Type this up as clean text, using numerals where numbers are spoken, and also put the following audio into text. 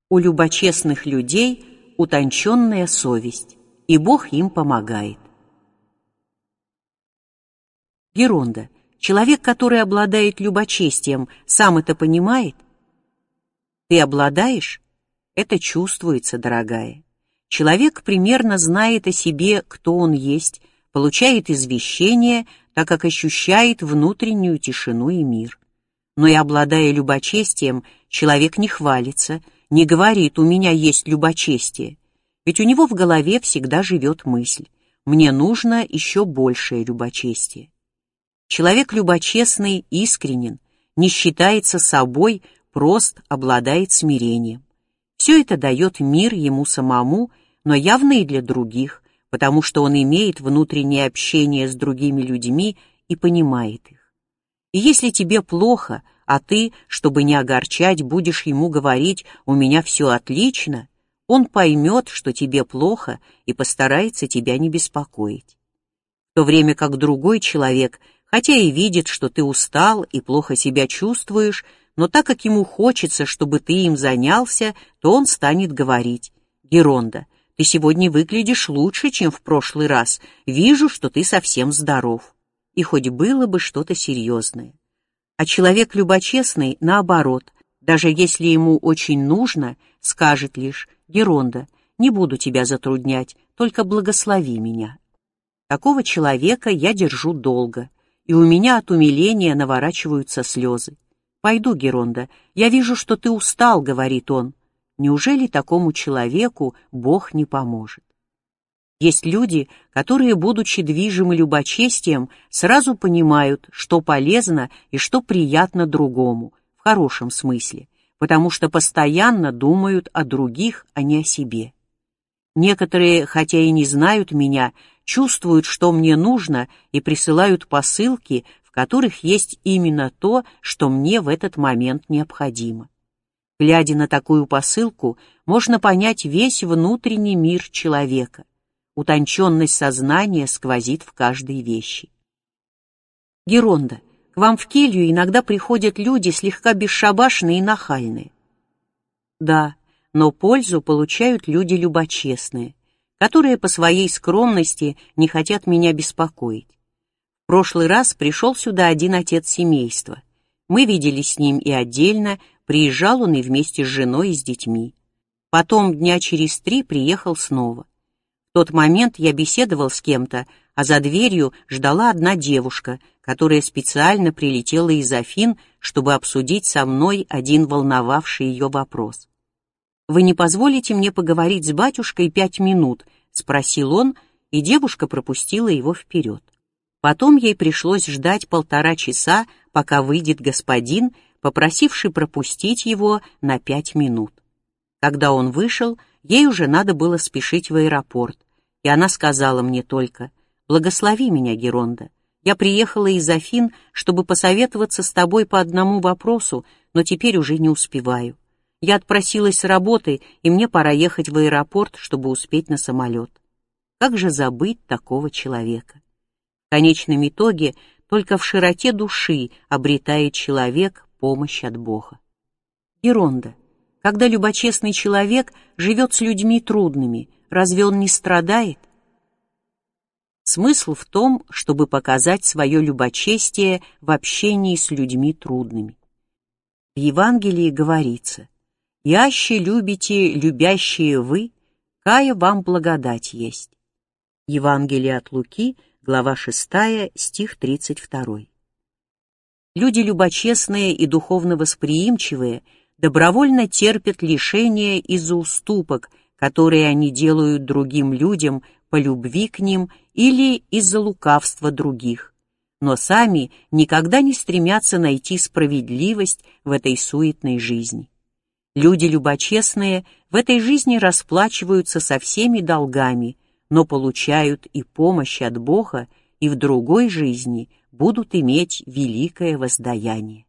У любочестных людей утонченная совесть, и Бог им помогает. Геронда. Человек, который обладает любочестием, сам это понимает? Ты обладаешь? Это чувствуется, дорогая. Человек примерно знает о себе, кто он есть, получает извещение, так как ощущает внутреннюю тишину и мир. Но и обладая любочестием, человек не хвалится, не говорит: «У меня есть любочестие». Ведь у него в голове всегда живет мысль: «Мне нужно еще большее любочестие». Человек любочестный искренен, не считается собой, прост, обладает смирением. Все это дает мир ему самому, но явно и для других, потому что он имеет внутреннее общение с другими людьми и понимает их. И если тебе плохо, а ты, чтобы не огорчать, будешь ему говорить: «У меня все отлично», он поймет, что тебе плохо, и постарается тебя не беспокоить. В то время как другой человек, хотя и видит, что ты устал и плохо себя чувствуешь, но так как ему хочется, чтобы ты им занялся, то он станет говорить: «Геронда, ты сегодня выглядишь лучше, чем в прошлый раз. Вижу, что ты совсем здоров». И хоть было бы что-то серьезное. А человек любочестный, наоборот, даже если ему очень нужно, скажет лишь: «Геронда, не буду тебя затруднять, только благослови меня». Такого человека я держу долго, и у меня от умиления наворачиваются слезы. «Пойду, Геронда, я вижу, что ты устал», — говорит он. Неужели такому человеку Бог не поможет? Есть люди, которые, будучи движимы любочестием, сразу понимают, что полезно и что приятно другому, в хорошем смысле, потому что постоянно думают о других, а не о себе. Некоторые, хотя и не знают меня, чувствуют, что мне нужно, и присылают посылки, в которых есть именно то, что мне в этот момент необходимо. Глядя на такую посылку, можно понять весь внутренний мир человека. Утонченность сознания сквозит в каждой вещи. Геронда, к вам в келью иногда приходят люди слегка бесшабашные и нахальные. Да, но пользу получают люди любочестные, которые по своей скромности не хотят меня беспокоить. В прошлый раз пришел сюда один отец семейства. Мы виделись с ним и отдельно, приезжал он и вместе с женой и с детьми. Потом дня через 3 приехал снова. В тот момент я беседовал с кем-то, а за дверью ждала одна девушка, которая специально прилетела из Афин, чтобы обсудить со мной один волновавший ее вопрос. «Вы не позволите мне поговорить с батюшкой 5 минут?» — спросил он, и девушка пропустила его вперед. Потом ей пришлось ждать 1,5 часа, пока выйдет господин, попросивший пропустить его на 5 минут. Когда он вышел, ей уже надо было спешить в аэропорт, и она сказала мне только: «Благослови меня, Геронда. Я приехала из Афин, чтобы посоветоваться с тобой по одному вопросу, но теперь уже не успеваю. Я отпросилась с работы, и мне пора ехать в аэропорт, чтобы успеть на самолет». Как же забыть такого человека? В конечном итоге только в широте души обретает человек помощь от Бога. Геронда, когда любочестный человек живет с людьми трудными, разве он не страдает? Смысл в том, чтобы показать свое любочестие в общении с людьми трудными. В Евангелии говорится: «Яще любите, любящие вы, кая вам благодать есть». Евангелие от Луки, глава 6, стих 32. Люди любочестные и духовно восприимчивые добровольно терпят лишения из-за уступок, которые они делают другим людям по любви к ним или из-за лукавства других, но сами никогда не стремятся найти справедливость в этой суетной жизни. Люди любочестные в этой жизни расплачиваются со всеми долгами, но получают и помощь от Бога, и в другой жизни будут иметь великое воздаяние.